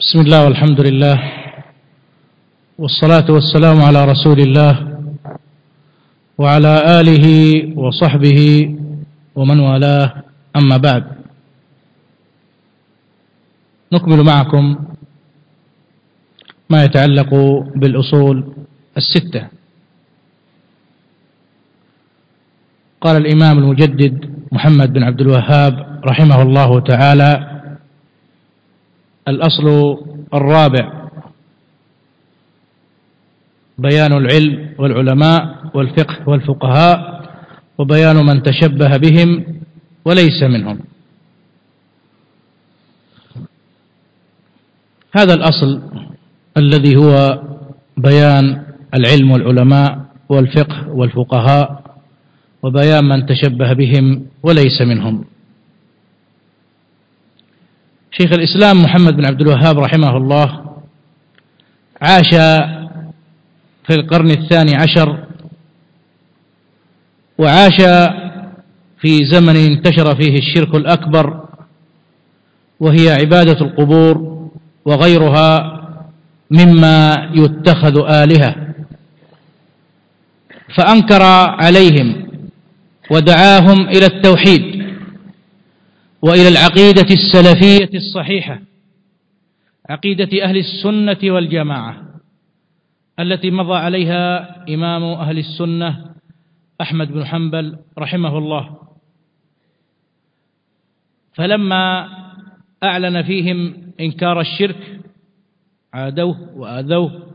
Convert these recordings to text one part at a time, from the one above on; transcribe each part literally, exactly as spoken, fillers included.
بسم الله والحمد لله والصلاة والسلام على رسول الله وعلى آله وصحبه ومن والاه، أما بعد. نكمل معكم ما يتعلق بالأصول الستة. قال الإمام المجدد محمد بن عبد الوهاب رحمه الله تعالى: الأصل الرابع بيان العلم والعلماء والفقه والفقهاء وبيان من تشبه بهم وليس منهم. هذا الأصل الذي هو بيان العلم والعلماء والفقه والفقهاء وبيان من تشبه بهم وليس منهم. شيخ الإسلام محمد بن عبد الوهاب رحمه الله عاش في القرن الثاني عشر، وعاش في زمن انتشر فيه الشرك الأكبر وهي عبادة القبور وغيرها مما يتخذ آلهة، فأنكر عليهم ودعاهم إلى التوحيد وإلى العقيدة السلفية الصحيحة، عقيدة أهل السنة والجماعة التي مضى عليها إمام أهل السنة أحمد بن حنبل رحمه الله. فلما أعلن فيهم إنكار الشرك عادوه وآذوه،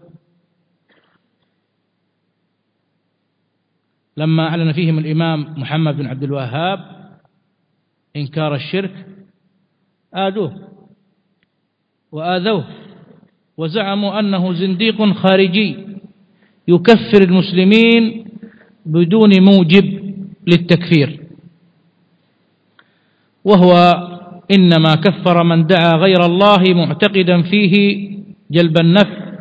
لما أعلن فيهم الإمام محمد بن عبد الوهاب إنكار الشرك آذوه وآذوه وزعموا أنه زنديق خارجي يكفر المسلمين بدون موجب للتكفير، وهو إنما كفر من دعا غير الله معتقدا فيه جلب النفع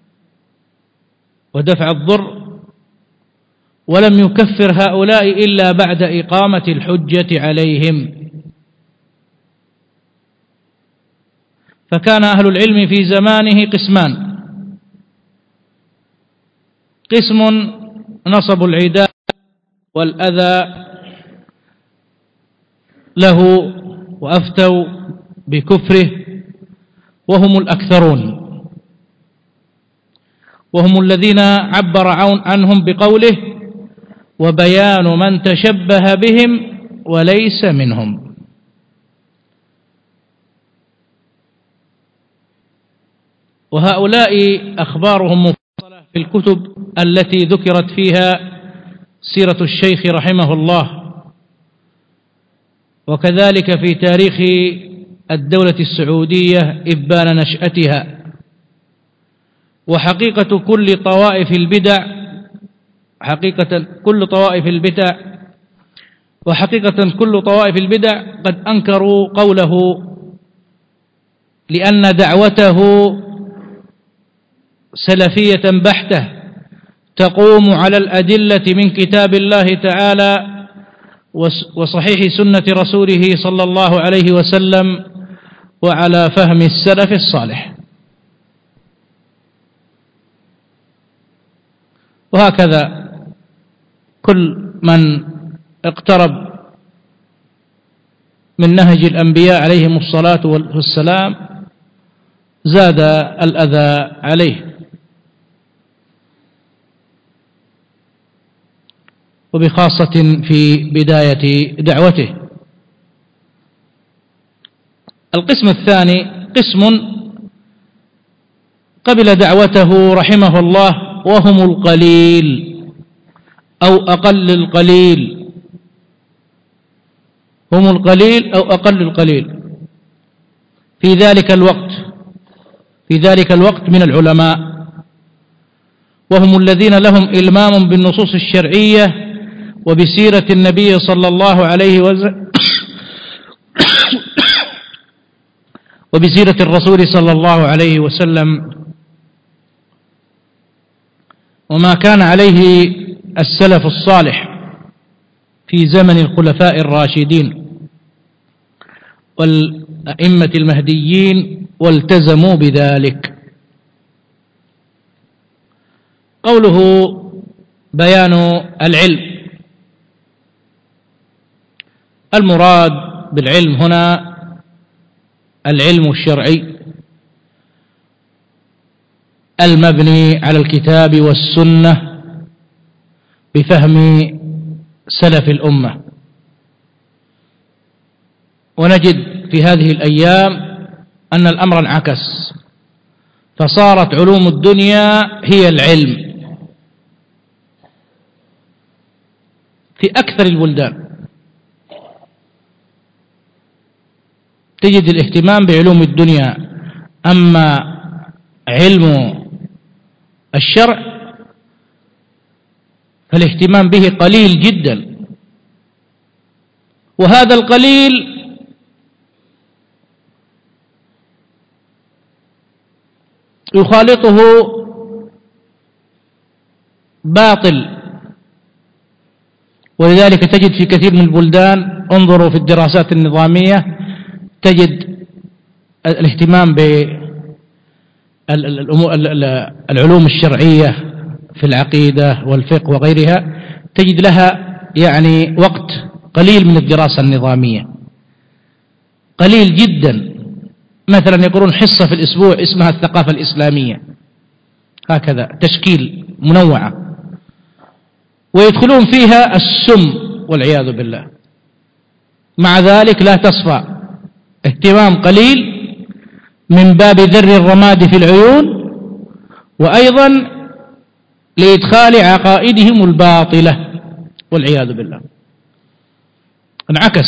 ودفع الضر، ولم يكفر هؤلاء إلا بعد إقامة الحجة عليهم. فكان أهل العلم في زمانه قسمان: قسم نصبوا العداء والأذى له وأفتوا بكفره، وهم الأكثرون، وهم الذين عبر عنهم بقوله: وبيان من تشبه بهم وليس منهم. وهؤلاء أخبارهم مفصلة في الكتب التي ذكرت فيها سيرة الشيخ رحمه الله، وكذلك في تاريخ الدولة السعودية إبان نشأتها. وحقيقة كل طوائف البدع حقيقة كل طوائف البدع وحقيقة كل طوائف البدع قد أنكروا قوله، لأن دعوته سلفية بحتة تقوم على الأدلة من كتاب الله تعالى وصحيح سنة رسوله صلى الله عليه وسلم وعلى فهم السلف الصالح. وهكذا كل من اقترب من نهج الأنبياء عليهم الصلاة والسلام زاد الأذى عليه، وبخاصة في بداية دعوته. القسم الثاني قسم قبل دعوته رحمه الله وهم القليل أو أقل القليل، هم القليل أو أقل القليل في ذلك الوقت في ذلك الوقت من العلماء، وهم الذين لهم إلمام بالنصوص الشرعية وبسيرة النبي صلى الله عليه وسلم وبسيرة الرسول صلى الله عليه وسلم وما كان عليه السلف الصالح في زمن الخلفاء الراشدين والأئمة المهديين والتزموا بذلك. قوله بيان العلم، المراد بالعلم هنا العلم الشرعي المبني على الكتاب والسنة بفهم سلف الأمة. ونجد في هذه الأيام أن الأمر انعكس، فصارت علوم الدنيا هي العلم في أكثر البلدان. تجد الاهتمام بعلوم الدنيا، أما علم الشرع فالاهتمام به قليل جدا، وهذا القليل يخالطه باطل. ولذلك تجد في كثير من البلدان، انظروا في الدراسات النظامية، تجد الاهتمام بالعلوم الشرعية في العقيدة والفقه وغيرها، تجد لها يعني وقت قليل من الدراسة النظامية، قليل جدا. مثلا يقولون حصة في الأسبوع اسمها الثقافة الإسلامية، هكذا تشكيل منوعة، ويدخلون فيها السم والعياذ بالله. مع ذلك لا تصفى، اهتمام قليل من باب ذر الرماد في العيون، وأيضا لإدخال عقائدهم الباطلة والعياذ بالله. انعكس.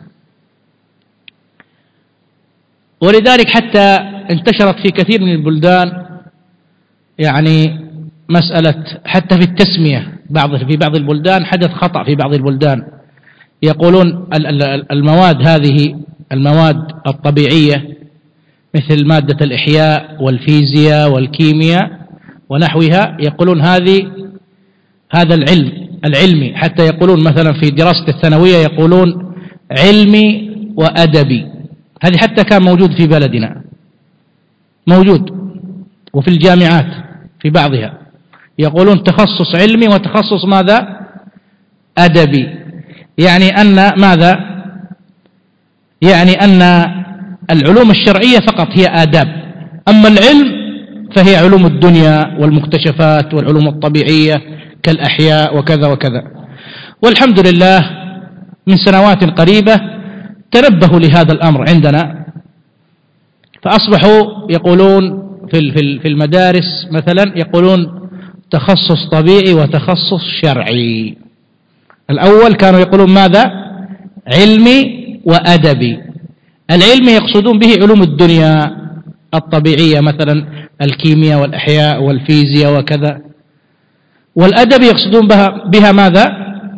ولذلك حتى انتشرت في كثير من البلدان يعني مسألة، حتى في التسمية، بعض في بعض البلدان حدث خطأ في بعض البلدان، يقولون المواد هذه المواد الطبيعية مثل مادة الإحياء والفيزياء والكيمياء ونحوها، يقولون هذه هذا العلم العلمي، حتى يقولون مثلا في دراسة الثانوية يقولون علمي وأدبي. هذه حتى كان موجود في بلدنا، موجود، وفي الجامعات في بعضها يقولون تخصص علمي وتخصص ماذا؟ أدبي. يعني أن ماذا؟ يعني أن العلوم الشرعية فقط هي آداب، أما العلم فهي علوم الدنيا والمكتشفات والعلوم الطبيعية كالأحياء وكذا وكذا. والحمد لله من سنوات قريبة تنبهوا لهذا الأمر عندنا، فأصبحوا يقولون في في المدارس مثلا يقولون تخصص طبيعي وتخصص شرعي. الأول كانوا يقولون ماذا؟ علمي وأدبي. العلمي يقصدون به علوم الدنيا الطبيعية، مثلا الكيمياء والأحياء والفيزياء وكذا. والأدبي يقصدون بها, بها ماذا؟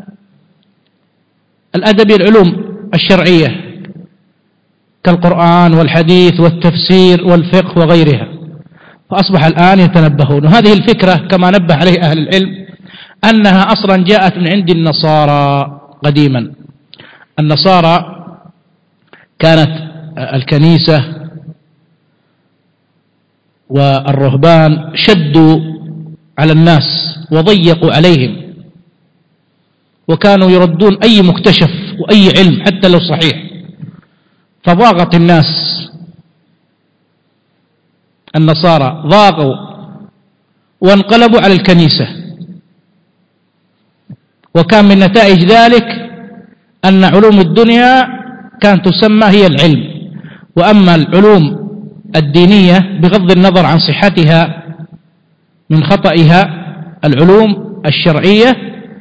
الأدبي العلوم الشرعية كالقرآن والحديث والتفسير والفقه وغيرها. فأصبح الآن يتنبهون. وهذه الفكرة كما نبه عليه أهل العلم أنها أصلا جاءت من عند النصارى قديما. النصارى كانت الكنيسة والرهبان شدوا على الناس وضيقوا عليهم، وكانوا يردون أي مكتشف وأي علم حتى لو صحيح، فضاقت الناس. النصارى ضاقوا وانقلبوا على الكنيسة، وكان من نتائج ذلك أن علوم الدنيا كانت تسمى هي العلم، وأما العلوم الدينية بغض النظر عن صحتها من خطئها العلوم الشرعية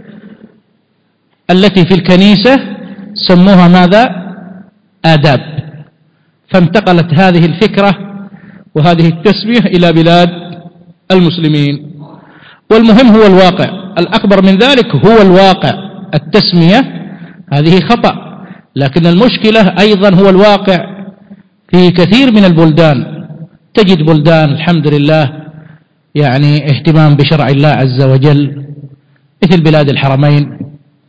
التي في الكنيسة سموها ماذا؟ آداب. فانتقلت هذه الفكرة وهذه التسمية إلى بلاد المسلمين. والمهم هو الواقع، الأكبر من ذلك هو الواقع. التسمية هذه خطأ، لكن المشكلة أيضا هو الواقع. في كثير من البلدان تجد بلدان الحمد لله يعني اهتمام بشرع الله عز وجل، مثل بلاد الحرمين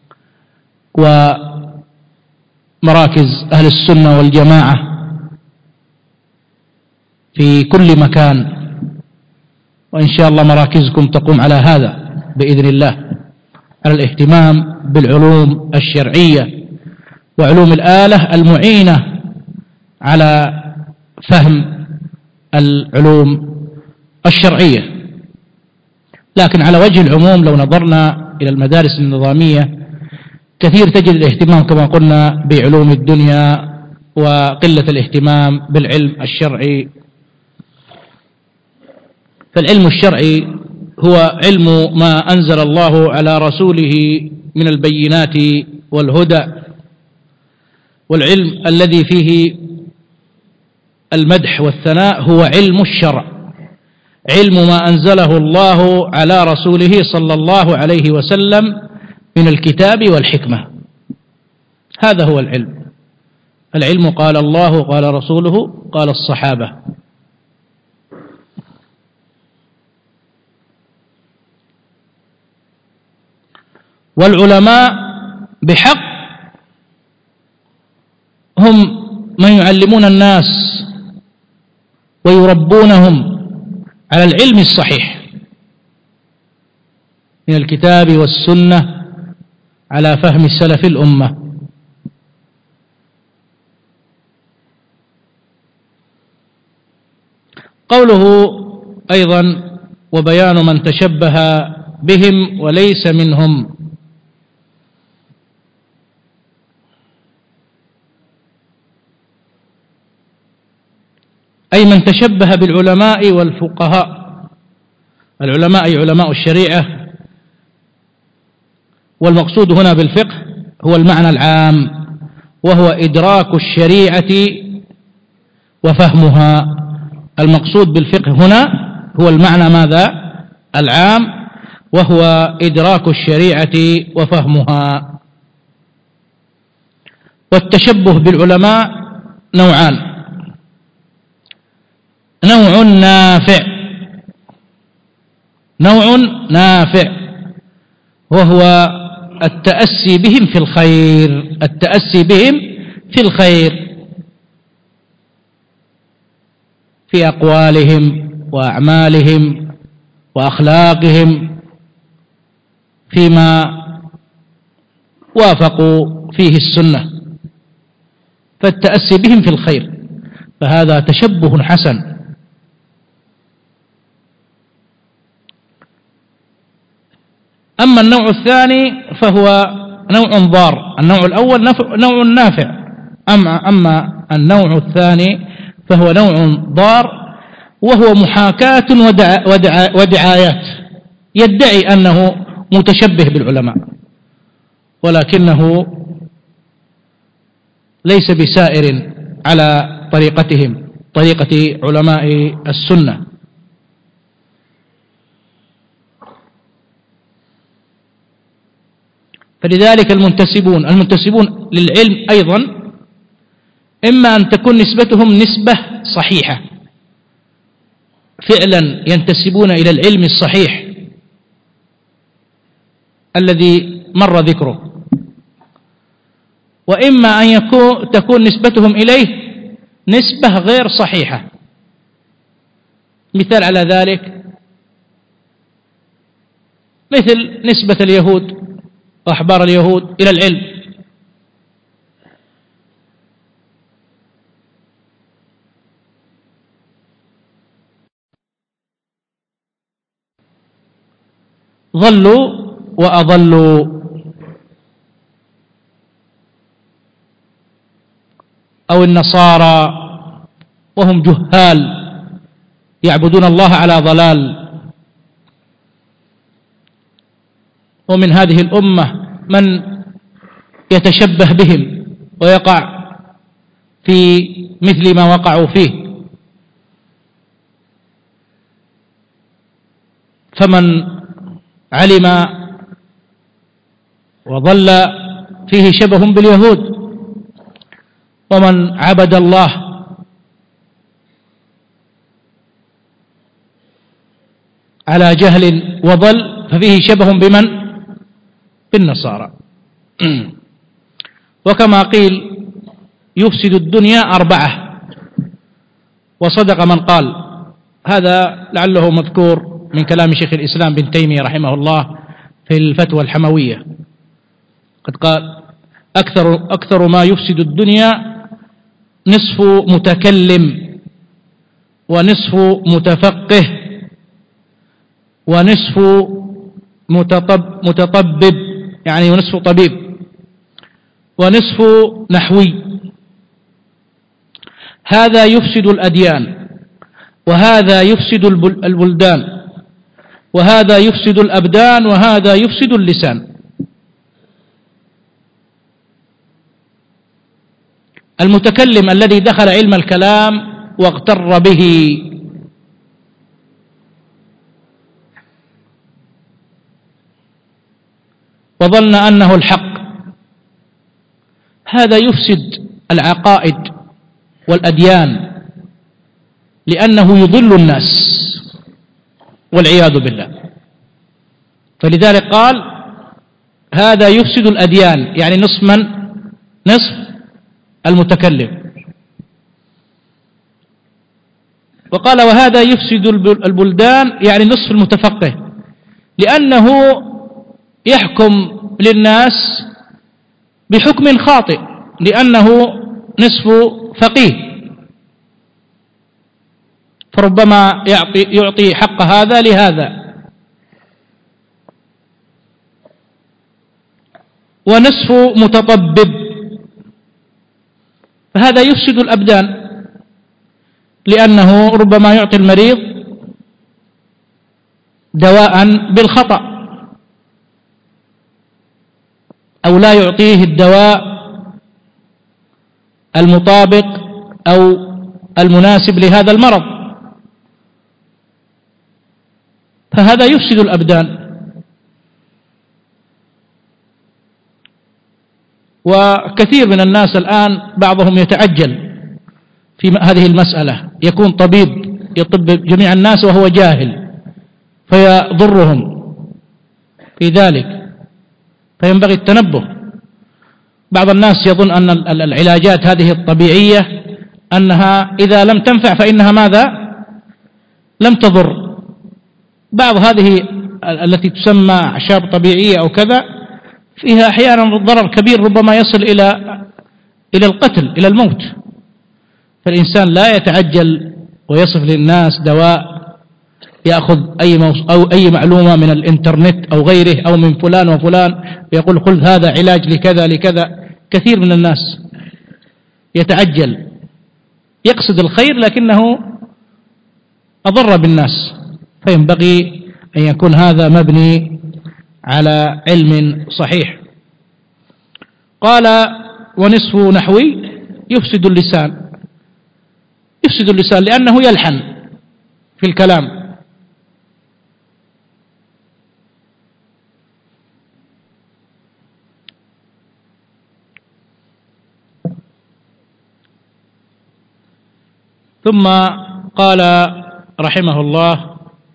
ومراكز أهل السنة والجماعة في كل مكان، وإن شاء الله مراكزكم تقوم على هذا بإذن الله، على الاهتمام بالعلوم الشرعية وعلوم الآلة المعينة على فهم العلوم الشرعية. لكن على وجه العموم لو نظرنا إلى المدارس النظامية كثير تجد الاهتمام كما قلنا بعلوم الدنيا وقلة الاهتمام بالعلم الشرعي. فالعلم الشرعي هو علم ما أنزل الله على رسوله من البينات والهدى، والعلم الذي فيه المدح والثناء هو علم الشرع، علم ما أنزله الله على رسوله صلى الله عليه وسلم من الكتاب والحكمة. هذا هو العلم. العلم قال الله قال رسوله قال الصحابة. والعلماء بحق هم من يعلمون الناس ويربونهم على العلم الصحيح من الكتاب والسنة على فهم سلف الأمة. قوله أيضا وبيان من تشبه بهم وليس منهم، أي من تشبه بالعلماء والفقهاء. العلماء أي علماء الشريعة، والمقصود هنا بالفقه هو المعنى العام وهو إدراك الشريعة وفهمها. المقصود بالفقه هنا هو المعنى ماذا؟ العام، وهو إدراك الشريعة وفهمها. والتشبه بالعلماء نوعان: نوع نافع نوع نافع وهو التأسي بهم في الخير التأسي بهم في الخير في أقوالهم وأعمالهم وأخلاقهم فيما وافقوا فيه السنة، فالتأسي بهم في الخير، فهذا تشبه حسن. أما النوع الثاني فهو نوع ضار. النوع الأول نوع نافع، أما, أما النوع الثاني فهو نوع ضار، وهو محاكاة ودع ودع ودعايات، يدعي أنه متشبه بالعلماء ولكنه ليس بسائر على طريقتهم، طريقة علماء السنة. فلذلك المنتسبون المنتسبون للعلم أيضا إما أن تكون نسبتهم نسبة صحيحة، فعلا ينتسبون إلى العلم الصحيح الذي مر ذكره، وإما أن يكون تكون نسبتهم إليه نسبة غير صحيحة. مثال على ذلك مثل نسبة اليهود وأحبار اليهود إلى العلم، ضلوا وأضلوا، أو النصارى وهم جهال يعبدون الله على ضلال. ومن هذه الأمة من يتشبه بهم ويقع في مثل ما وقعوا فيه، فمن علم وظل فيه شبه باليهود، ومن عبد الله على جهل وضل ففيه شبه بمن؟ بالنصارى. وكما قيل يفسد الدنيا أربعة: وصدق من قال. هذا لعله مذكور من كلام شيخ الإسلام بن تيمية رحمه الله في الفتوى الحموية، قد قال: أكثر, أكثر ما يفسد الدنيا نصف متكلم ونصف متفقه ونصف متطب متطبب، يعني ونصف طبيب، ونصف نحوي. هذا يفسد الأديان، وهذا يفسد البلدان، وهذا يفسد الأبدان، وهذا يفسد اللسان. المتكلم الذي دخل علم الكلام واغتر به وظن أنه الحق، هذا يفسد العقائد والأديان، لأنه يضل الناس والعياذ بالله. فلذلك قال: هذا يفسد الأديان، يعني نصف من؟ نصف المتكلم. وقال: وهذا يفسد البلدان، يعني نصف المتفقه، لأنه يحكم للناس بحكم خاطئ، لأنه نصف فقيه، فربما يعطي, يعطي حق هذا لهذا. ونصف متطبب، فهذا يفسد الأبدان، لأنه ربما يعطي المريض دواء بالخطأ، أو لا يعطيه الدواء المطابق أو المناسب لهذا المرض، فهذا يفسد الأبدان. وكثير من الناس الآن بعضهم يتعجل في هذه المسألة، يكون طبيب يطب جميع الناس وهو جاهل فيضرهم في ذلك، فينبغي التنبه. بعض الناس يظن أن العلاجات هذه الطبيعية أنها إذا لم تنفع فإنها ماذا؟ لم تضر. بعض هذه التي تسمى أعشاب طبيعية أو كذا فيها أحيانا ضرر كبير، ربما يصل إلى إلى القتل، إلى الموت. فالإنسان لا يتعجل ويصف للناس دواء، يأخذ أي أو أي معلومة من الإنترنت أو غيره أو من فلان وفلان ويقول: خذ هذا علاج لكذا لكذا. كثير من الناس يتعجل، يقصد الخير لكنه أضر بالناس، فينبغي أن يكون هذا مبني على علم صحيح. قال: ونصف نحوي يفسد اللسان، يفسد اللسان لأنه يلحن في الكلام. ثم قال رحمه الله: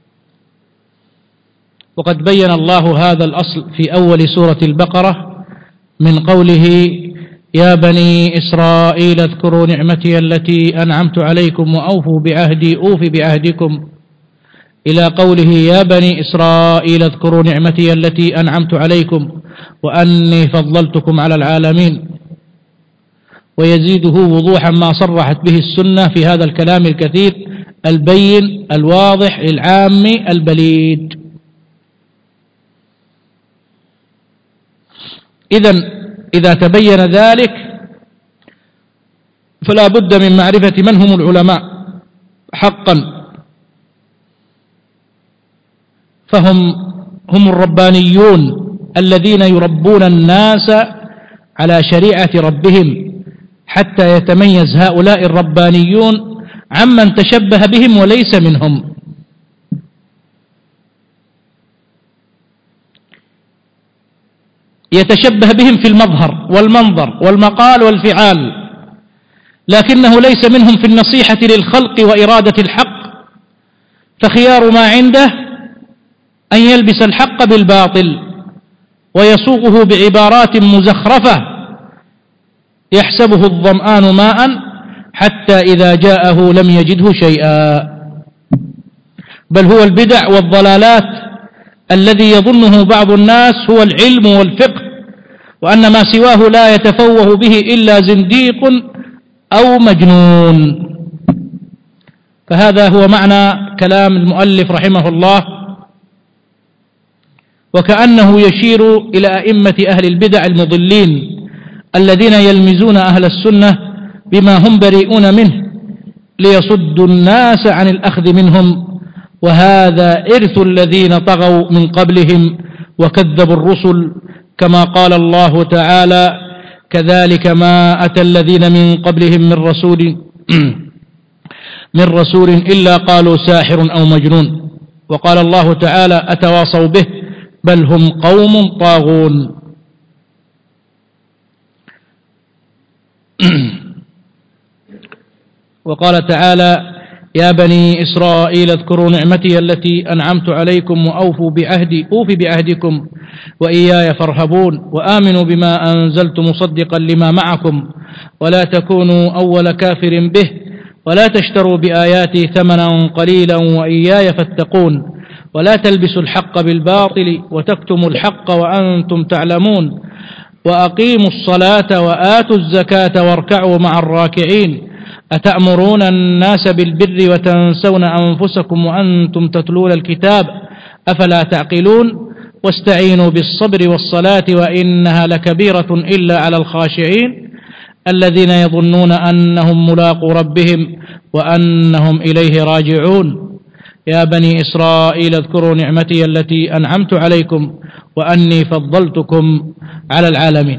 وقد بين الله هذا الأصل في أول سورة البقرة من قوله: يا بني إسرائيل اذكروا نعمتي التي أنعمت عليكم وأوفوا بعهدي أوف بعهدكم، إلى قوله: يا بني إسرائيل اذكروا نعمتي التي أنعمت عليكم وأني فضلتكم على العالمين. ويزيده وضوحا ما صرحت به السنة في هذا الكلام الكثير البين الواضح للعام البليد. إذن إذا تبين ذلك فلا بد من معرفة من هم العلماء حقا، فهم هم الربانيون الذين يربون الناس على شريعة ربهم، حتى يتميز هؤلاء الربانيون عمن تشبه بهم وليس منهم. يتشبه بهم في المظهر والمنظر والمقال والفعال، لكنه ليس منهم في النصيحة للخلق وإرادة الحق. فخيار ما عنده أن يلبس الحق بالباطل ويصوغه بعبارات مزخرفة يحسبه الظمآن ماء حتى إذا جاءه لم يجده شيئا، بل هو البدع والضلالات الذي يظنه بعض الناس هو العلم والفقه، وأن ما سواه لا يتفوه به إلا زنديق أو مجنون. فهذا هو معنى كلام المؤلف رحمه الله، وكأنه يشير إلى أئمة أهل البدع المضلين الذين يلمزون أهل السنة بما هم بريئون منه ليصدوا الناس عن الأخذ منهم، وهذا إرث الذين طغوا من قبلهم وكذبوا الرسل، كما قال الله تعالى: كذلك ما أتى الذين من قبلهم من رسول من رسول إلا قالوا ساحر أو مجنون. وقال الله تعالى: أتواصوا به بل هم قوم طاغون. وقال تعالى: يا بني إسرائيل اذكروا نعمتي التي أنعمت عليكم وأوفوا بعهدي أوف بعهدكم وإياي فارهبون وآمنوا بما أنزلت مصدقا لما معكم ولا تكونوا أول كافر به ولا تشتروا بآياتي ثمنا قليلا وإياي فاتقون ولا تلبسوا الحق بالباطل وتكتموا الحق وأنتم تعلمون وأقيموا الصلاة وآتوا الزكاة واركعوا مع الراكعين أتأمرون الناس بالبر وتنسون أنفسكم وأنتم تتلون الكتاب أفلا تعقلون واستعينوا بالصبر والصلاة وإنها لكبيرة إلا على الخاشعين الذين يظنون أنهم ملاقو ربهم وأنهم إليه راجعون. يا بني إسرائيل اذكروا نعمتي التي أنعمت عليكم وأني فضلتكم على العالمين.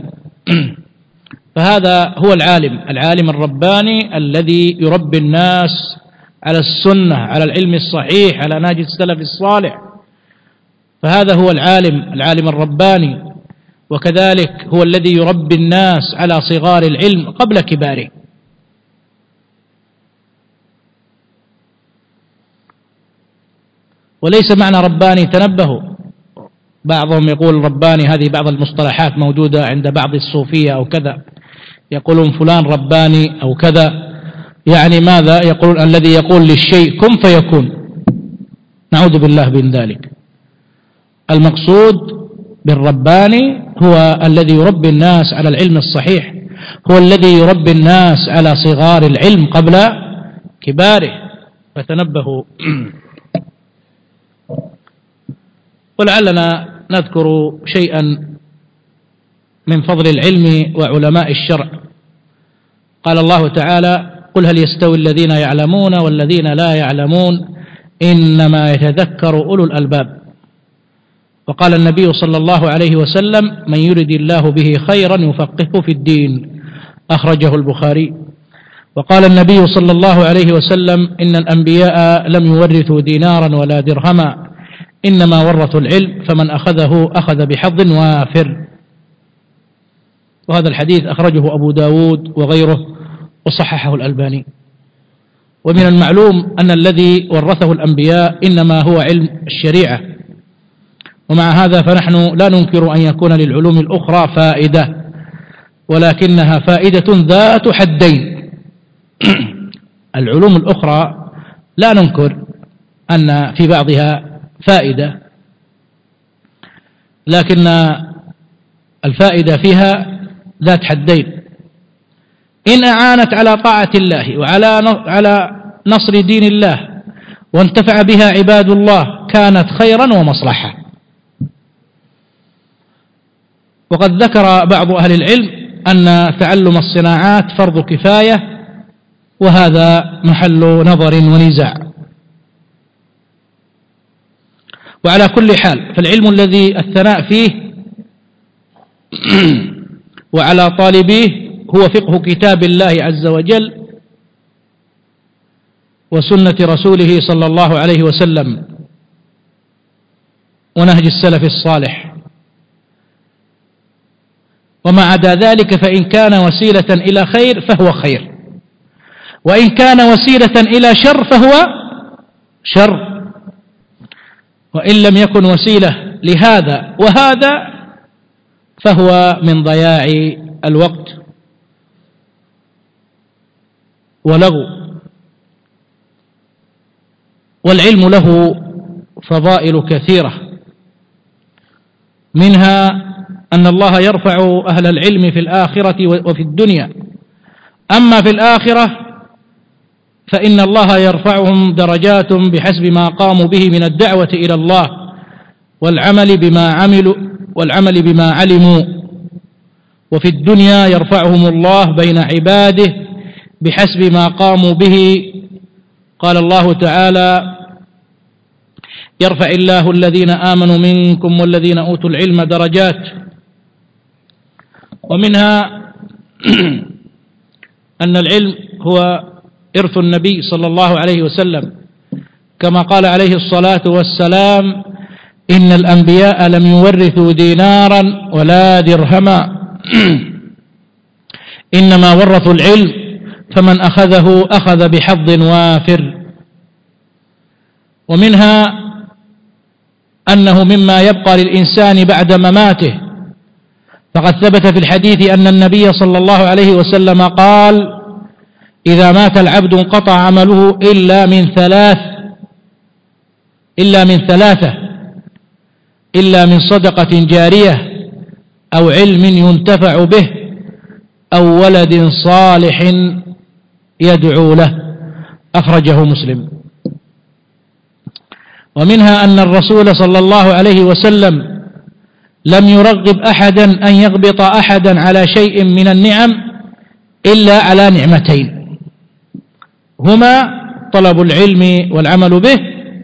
فهذا هو العالم العالم الرباني الذي يربي الناس على السنة، على العلم الصحيح، على نهج السلف الصالح. فهذا هو العالم العالم الرباني، وكذلك هو الذي يربي الناس على صغار العلم قبل كباره. وليس معنى رباني تنبهوا، بعضهم يقول رباني هذه بعض المصطلحات موجودة عند بعض الصوفية أو كذا، يقولون فلان رباني أو كذا، يعني ماذا؟ يقولون الذي يقول للشيء كن فيكون، نعوذ بالله من ذلك. المقصود بالرباني هو الذي يربي الناس على العلم الصحيح، هو الذي يربي الناس على صغار العلم قبل كباره، فتنبهوا. ولعلنا نذكر شيئا من فضل العلم وعلماء الشرع. قال الله تعالى: قل هل يستوي الذين يعلمون والذين لا يعلمون إنما يتذكر أولو الألباب. وقال النبي صلى الله عليه وسلم: من يرد الله به خيرا يفقهه في الدين، أخرجه البخاري. وقال النبي صلى الله عليه وسلم: إن الأنبياء لم يورثوا دينارا ولا درهما إنما ورثوا العلم فمن أخذه أخذ بحظ وافر. وهذا الحديث أخرجه أبو داود وغيره وصححه الألباني. ومن المعلوم أن الذي ورثه الأنبياء إنما هو علم الشريعة، ومع هذا فنحن لا ننكر أن يكون للعلوم الأخرى فائدة، ولكنها فائدة ذات حدين. العلوم الأخرى لا ننكر أن في بعضها فائدة، لكن الفائدة فيها ذات حدين. إن أعانت على طاعة الله وعلى على نصر دين الله وانتفع بها عباد الله كانت خيرا ومصلحة. وقد ذكر بعض أهل العلم أن تعلم الصناعات فرض كفاية، وهذا محل نظر ونزاع. وعلى كل حال فالعلم الذي الثناء فيه وعلى طالبيه هو فقه كتاب الله عز وجل وسنة رسوله صلى الله عليه وسلم ونهج السلف الصالح. وما عدا ذلك فإن كان وسيلة إلى خير فهو خير، وإن كان وسيلة إلى شر فهو شر، وإن لم يكن وسيلة لهذا وهذا فهو من ضياع الوقت. ولغو. والعلم له فضائل كثيرة، منها أن الله يرفع أهل العلم في الآخرة وفي الدنيا. أما في الآخرة فإن الله يرفعهم درجات بحسب ما قاموا به من الدعوة إلى الله والعمل بما عملوا والعمل بما علموا. وفي الدنيا يرفعهم الله بين عباده بحسب ما قاموا به. قال الله تعالى: يرفع الله الذين آمنوا منكم والذين أوتوا العلم درجات. ومنها أن العلم هو إرث النبي صلى الله عليه وسلم، كما قال عليه الصلاة والسلام: إن الأنبياء لم يورثوا دينارا ولا درهما إنما ورثوا العلم فمن أخذه أخذ بحظ وافر. ومنها أنه مما يبقى للإنسان بعد مماته، فقد ثبت في الحديث أن النبي صلى الله عليه وسلم قال: إذا مات العبد انقطع عمله إلا من ثلاث إلا من ثلاثة إلا من صدقة جارية أو علم ينتفع به أو ولد صالح يدعو له. أخرجه مسلم. ومنها أن الرسول صلى الله عليه وسلم لم يرغب أحدا أن يغبط أحدا على شيء من النعم إلا على نعمتين، هما طلب العلم والعمل به،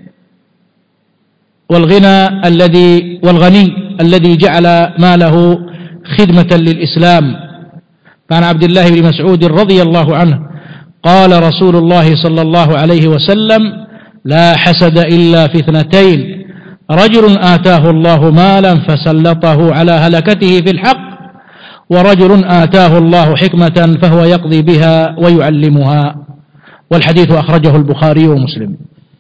والغنى الذي والغني الذي جعل ماله خدمة للإسلام. فعن عبد الله بن مسعود رضي الله عنه قال رسول الله صلى الله عليه وسلم: لا حسد إلا في اثنتين: رجل آتاه الله مالا فسلطه على هلكته في الحق، ورجل آتاه الله حكمة فهو يقضي بها ويعلمها. والحديث أخرجه البخاري ومسلم.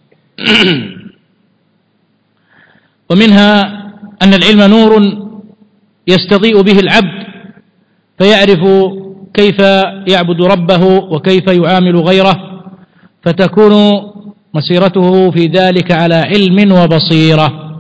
ومنها أن العلم نور يستضيء به العبد فيعرف كيف يعبد ربه وكيف يعامل غيره، فتكون مسيرته في ذلك على علم وبصيرة،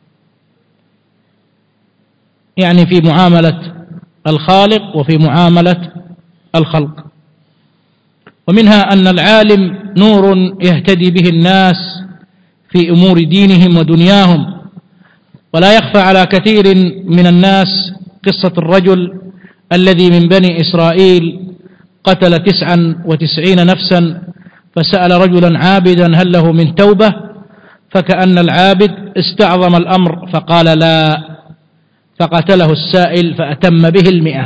يعني في معاملة الخالق وفي معاملة الخلق. ومنها أن العالم نور يهتدي به الناس في أمور دينهم ودنياهم. ولا يخفى على كثير من الناس قصة الرجل الذي من بني إسرائيل قتل تسعا وتسعين نفسا، فسأل رجلا عابدا: هل له من توبة؟ فكأن العابد استعظم الأمر فقال: لا، فقتله السائل فأتم به المئة.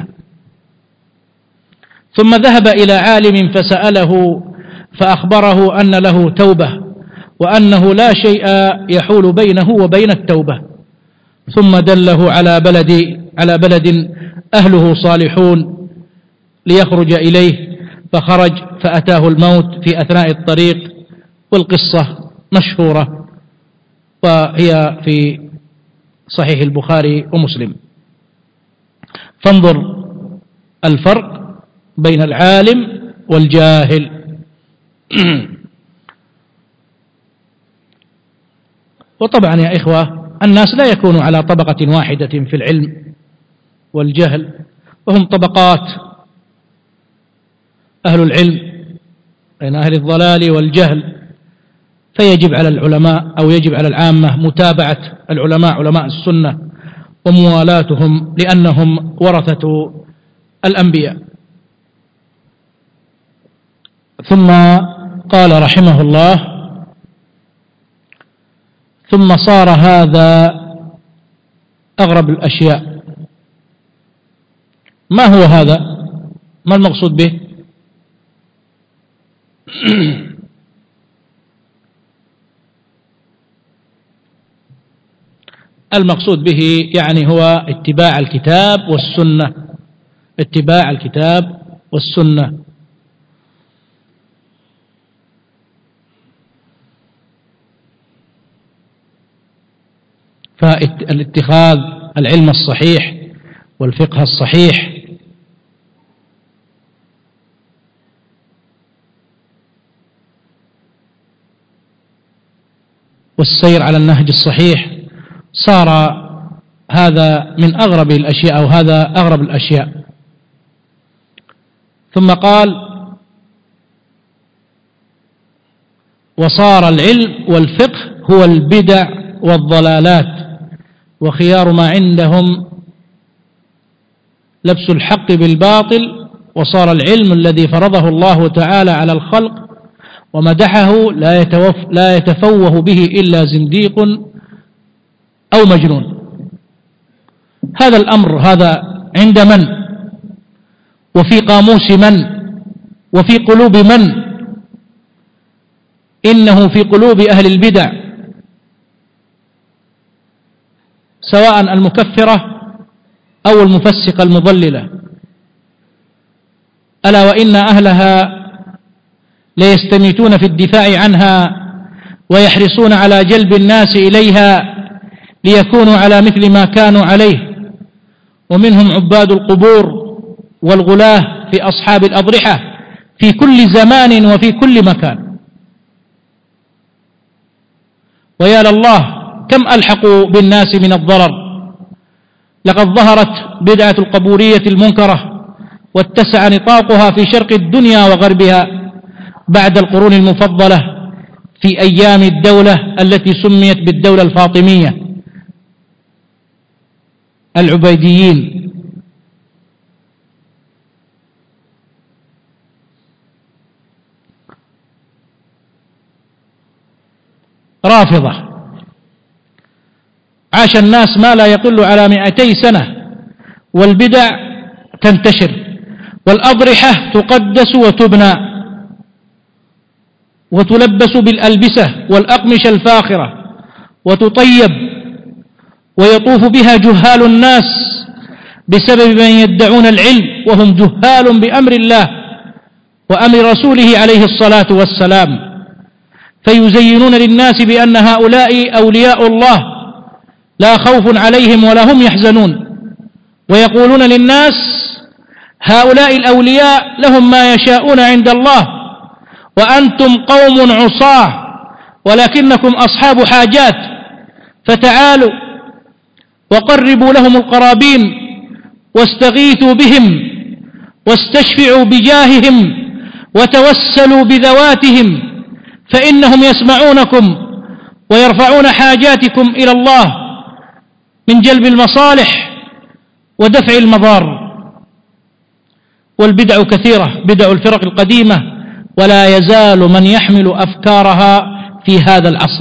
ثم ذهب إلى عالم فسأله فأخبره أن له توبة وأنه لا شيء يحول بينه وبين التوبة. ثم دله على بلد على بلد أهله صالحون ليخرج إليه، فخرج فأتاه الموت في أثناء الطريق. والقصة مشهورة وهي في صحيح البخاري ومسلم. فانظر الفرق بين العالم والجاهل. وطبعا يا إخوة، الناس لا يكونوا على طبقة واحدة في العلم والجهل، وهم طبقات: أهل العلم بين أهل الضلال والجهل. فيجب على العلماء أو يجب على العامة متابعة العلماء علماء السنة وموالاتهم، لأنهم ورثة الأنبياء. ثم قال رحمه الله: ثم صار هذا أغرب الأشياء. ما هو هذا؟ ما المقصود به؟ المقصود به يعني هو اتباع الكتاب والسنة، اتباع الكتاب والسنة. فالاتخاذ العلم الصحيح والفقه الصحيح والسير على النهج الصحيح، صار هذا من أغرب الأشياء، أو هذا أغرب الأشياء. ثم قال: وصار العلم والفقه هو البدع والضلالات، وخيار ما عندهم لبس الحق بالباطل، وصار العلم الذي فرضه الله تعالى على الخلق ومدحه لا يتوف لا يتفوه به إلا زنديق أو مجنون. هذا الأمر هذا عند من؟ وفي قاموس من؟ وفي قلوب من؟ إنه في قلوب أهل البدع، سواء المكفرة أو المفسقة المضللة. ألا وإن أهلها ليستميتون في الدفاع عنها ويحرصون على جلب الناس إليها ليكونوا على مثل ما كانوا عليه، ومنهم عباد القبور والغلاة في أصحاب الأضرحة في كل زمان وفي كل مكان. ويا لله كم ألحقوا بالناس من الضرر. لقد ظهرت بدعة القبورية المنكرة واتسع نطاقها في شرق الدنيا وغربها بعد القرون المفضلة في أيام الدولة التي سميت بالدولة الفاطمية، العبيديين. رافضة. عاش الناس ما لا يقل على مئتي سنة والبدع تنتشر، والأضرحة تقدس وتبنى وتلبس بالألبسة والأقمشة الفاخرة وتطيب، ويطوف بها جهال الناس بسبب من يدعون العلم وهم جهال بأمر الله وأمر رسوله عليه الصلاة والسلام، فيزينون للناس بأن هؤلاء أولياء الله لا خوف عليهم ولا هم يحزنون، ويقولون للناس هؤلاء الأولياء لهم ما يشاءون عند الله وأنتم قوم عصاة ولكنكم أصحاب حاجات، فتعالوا وقربوا لهم القرابين واستغيثوا بهم واستشفعوا بجاههم وتوسلوا بذواتهم، فإنهم يسمعونكم ويرفعون حاجاتكم إلى الله من جلب المصالح ودفع المضار. والبدع كثيرة، بدع الفرق القديمة، ولا يزال من يحمل أفكارها في هذا العصر.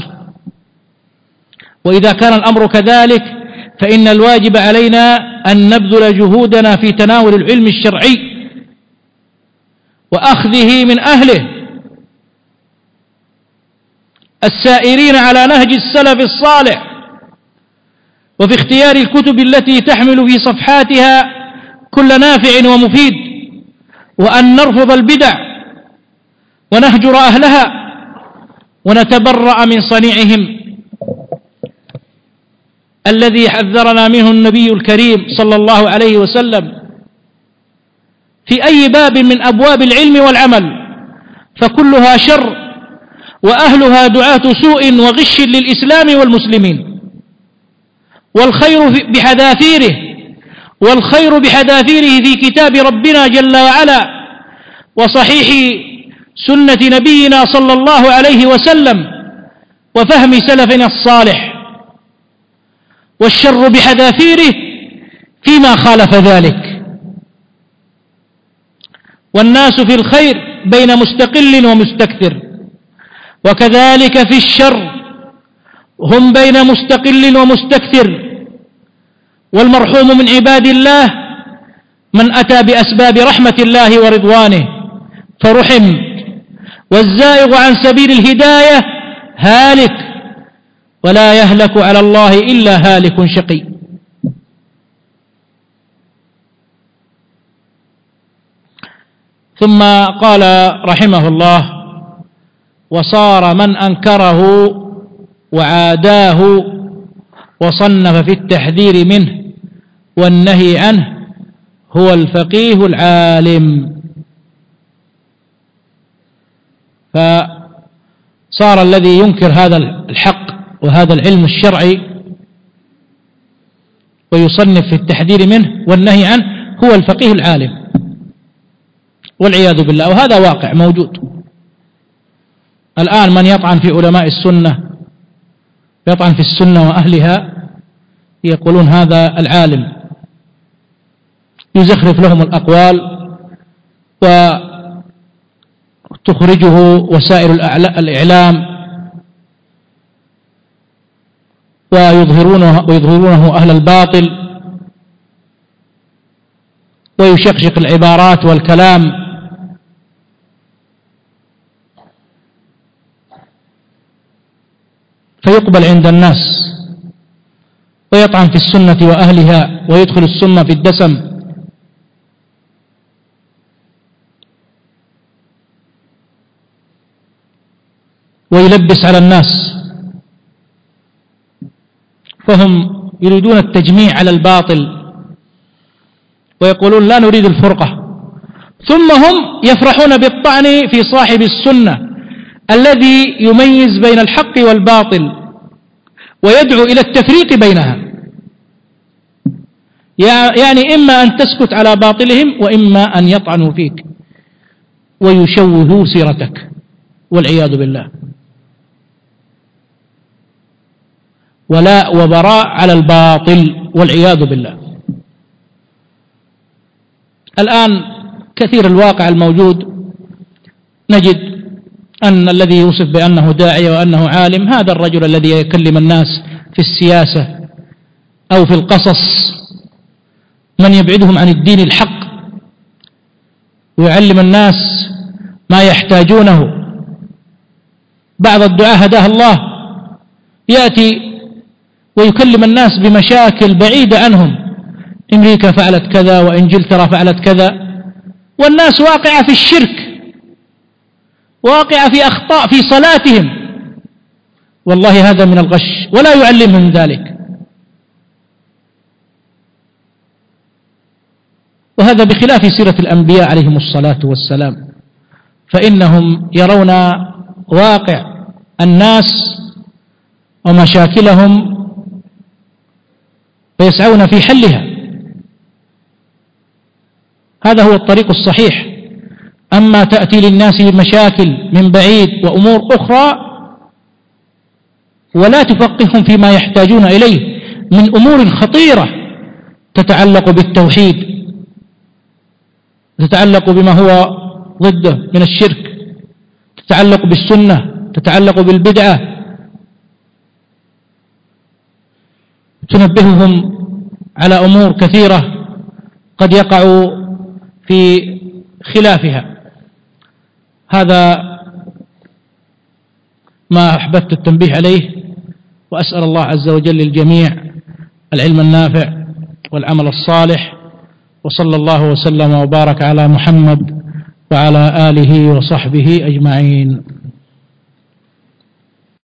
وإذا كان الأمر كذلك فإن الواجب علينا أن نبذل جهودنا في تناول العلم الشرعي وأخذه من أهله السائرين على نهج السلف الصالح، وفي اختيار الكتب التي تحمل في صفحاتها كل نافع ومفيد، وأن نرفض البدع ونهجر أهلها ونتبرأ من صنيعهم الذي حذرنا منه النبي الكريم صلى الله عليه وسلم في أي باب من أبواب العلم والعمل، فكلها شر وأهلها دعاة سوء وغش للإسلام والمسلمين. والخير بحذافيره والخير بحذافيره في كتاب ربنا جل وعلا وصحيح سنة نبينا صلى الله عليه وسلم وفهم سلفنا الصالح، والشر بحذافيره فيما خالف ذلك. والناس في الخير بين مستقل ومستكثر، وكذلك في الشر هم بين مستقل ومستكثر. والمرحوم من عباد الله من أتى بأسباب رحمة الله ورضوانه فرحم، والزائغ عن سبيل الهداية هالك، ولا يهلك على الله إلا هالك شقي. ثم قال رحمه الله: وصار من أنكره وعاداه وصنف في التحذير منه والنهي عنه هو الفقيه العالم. فصار الذي ينكر هذا الحق وهذا العلم الشرعي ويصنف في التحذير منه والنهي عنه هو الفقيه العالم، والعياذ بالله. وهذا واقع موجود الآن. من يطعن في علماء السنة، يطعن في السنة وأهلها، يقولون هذا العالم، يزخرف لهم الأقوال وتخرجه وسائل الإعلام ويظهرونه, ويظهرونه أهل الباطل، ويشقشق العبارات والكلام، فيقبل عند الناس، ويطعن في السنة وأهلها ويدخل السم في الدسم. ويلبس على الناس، فهم يريدون التجميع على الباطل ويقولون لا نريد الفرقة، ثم هم يفرحون بالطعن في صاحب السنة الذي يميز بين الحق والباطل ويدعو إلى التفريق بينها. يعني إما أن تسكت على باطلهم وإما أن يطعنوا فيك ويشوهوا سيرتك والعياذ بالله. ولاء وبراء على الباطل والعياذ بالله. الآن كثير الواقع الموجود نجد أن الذي يوصف بأنه داعية وأنه عالم هذا الرجل الذي يكلم الناس في السياسة أو في القصص، من يبعدهم عن الدين الحق ويعلم الناس ما يحتاجونه. بعض الدعاة هداه الله يأتي ويكلم الناس بمشاكل بعيدة عنهم، أمريكا فعلت كذا وإنجلترا فعلت كذا، والناس واقعة في الشرك، واقعة في أخطاء في صلاتهم، والله هذا من الغش ولا يعلمهم ذلك. وهذا بخلاف سيرة الأنبياء عليهم الصلاة والسلام، فإنهم يرون واقع الناس ومشاكلهم ويسعون في حلها. هذا هو الطريق الصحيح. أما تأتي للناس بمشاكل من بعيد وأمور أخرى ولا تفقههم فيما يحتاجون إليه من أمور خطيرة تتعلق بالتوحيد، تتعلق بما هو ضده من الشرك، تتعلق بالسنة، تتعلق بالبدعة، تنبههم على أمور كثيرة قد يقعوا في خلافها. هذا ما أحببت التنبيه عليه، وأسأل الله عز وجل للجميع العلم النافع والعمل الصالح، وصلى الله وسلم وبارك على محمد وعلى آله وصحبه أجمعين.